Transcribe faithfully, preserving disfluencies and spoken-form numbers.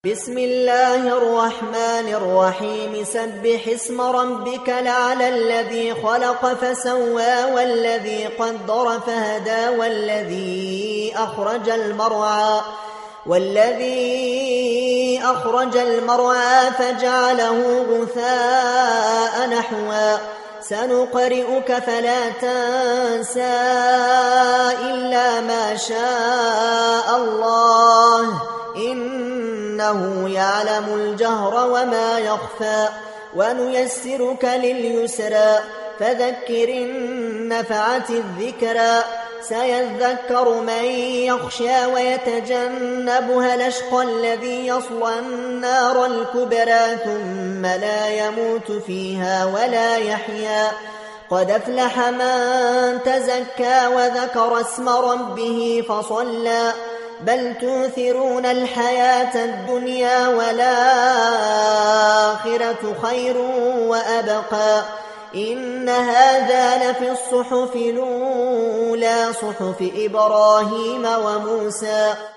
بسم الله الرحمن الرحيم سبح اسم ربك الأعلى الذي خلق فسوى والذي قدر فهدى والذي أخرج المرعى والذي أخرج المرعى فجعله غثاء نحوا سنقرئك فلا تنسى إلا ما شاء الله إنه يعلم الجهر وما يخفى ونيسرك لليسرى فذكر إن نفعت الذكرى سيذكر من يخشى ويتجنبها الأشقى الذي يصلى النار الكبرى ثم لا يموت فيها ولا يحيا قد أفلح من تزكى وذكر اسم ربه فصلى بل تؤثرون الحياة الدنيا والآخرة خير وأبقى إن هذا لفي الصحف الأولى صحف إبراهيم وموسى.